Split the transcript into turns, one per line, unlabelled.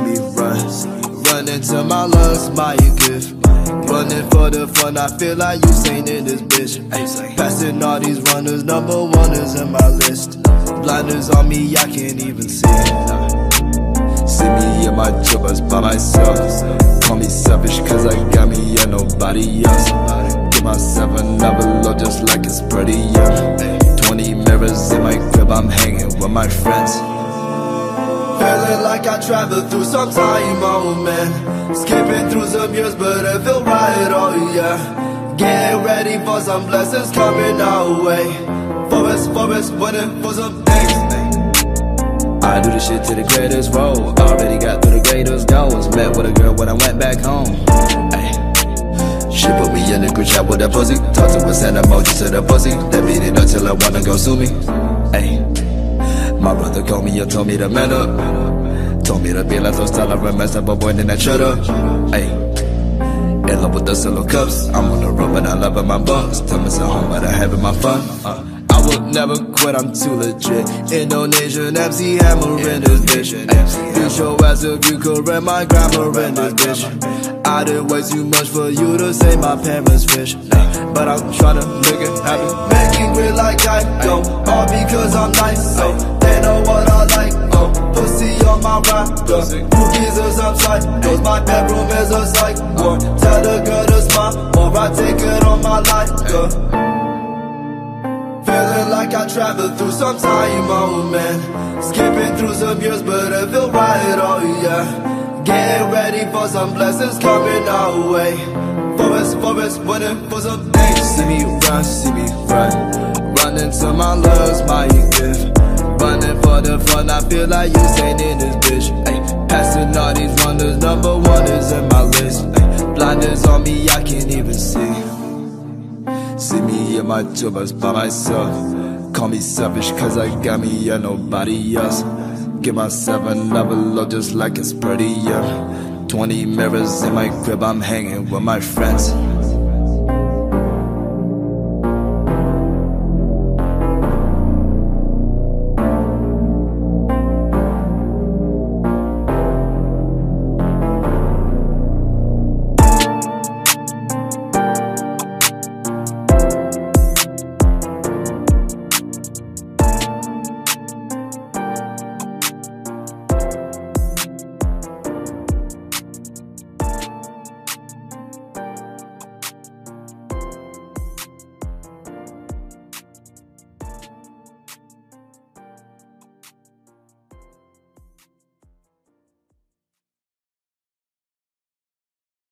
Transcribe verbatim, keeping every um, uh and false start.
me run, run into my lungs, my gift. Running for the fun, I feel like Usain in this bitch. Passing all these runners, number one is in my list. Blinders on me, I can't even see. See me in my jobbers by myself. Call me selfish cause I got me and nobody else. Give myself another load just like it's pretty young. Twenty mirrors in my crib, I'm hanging with my friends. Feeling like I traveled through some time, oh man. Skipping through some years, but it feel right, oh yeah. Getting ready for some blessings coming our way. For us, for us, waiting for some things. I do this shit to the greatest role. Already got through the greatest goals. Met with a girl when I went back home. Ay. She put me in the group chat with that pussy. Talk to her, send emojis to the pussy. That beat it up till I wanna go sue me. Ay. My brother called me and told me to man up. Told me to be like those tolerant mess up, boy, then I shut up. Ay. In love with the solo cups. I'm on the road, but I love my bucks. Tell me so home, but I having my fun. Uh. I will never quit, I'm too legit. Indonesian M C Hammer in this bitch. Beat your ass if you correct my grammar in this bitch. I did way too much for you to say my parents fish. But I'm tryna make it happen. Making it like I go. All because I'm nice, so they know what I like. Oh, pussy on my rocker. Cookies or some side. Cause my bedroom is a psych. Or tell the girl to smile, or I take it on my life. Feeling like I traveled through some time, oh man. Skipping through some years, but it feel right, oh yeah. Getting ready for some blessings coming our way. For us, for us, waiting for some things. See me run, see me run. Run into my lungs, my gift. Running for the fun, I feel like Usain in this bitch. Ay, passing all these runners, number one is in my list. Ay, blinders on me, I can't even see. See me in my jobbers by myself. Call me selfish cause I got me and nobody else. Give myself another load just like it's pretty young. Twenty mirrors in my crib, I'm hanging with my friends.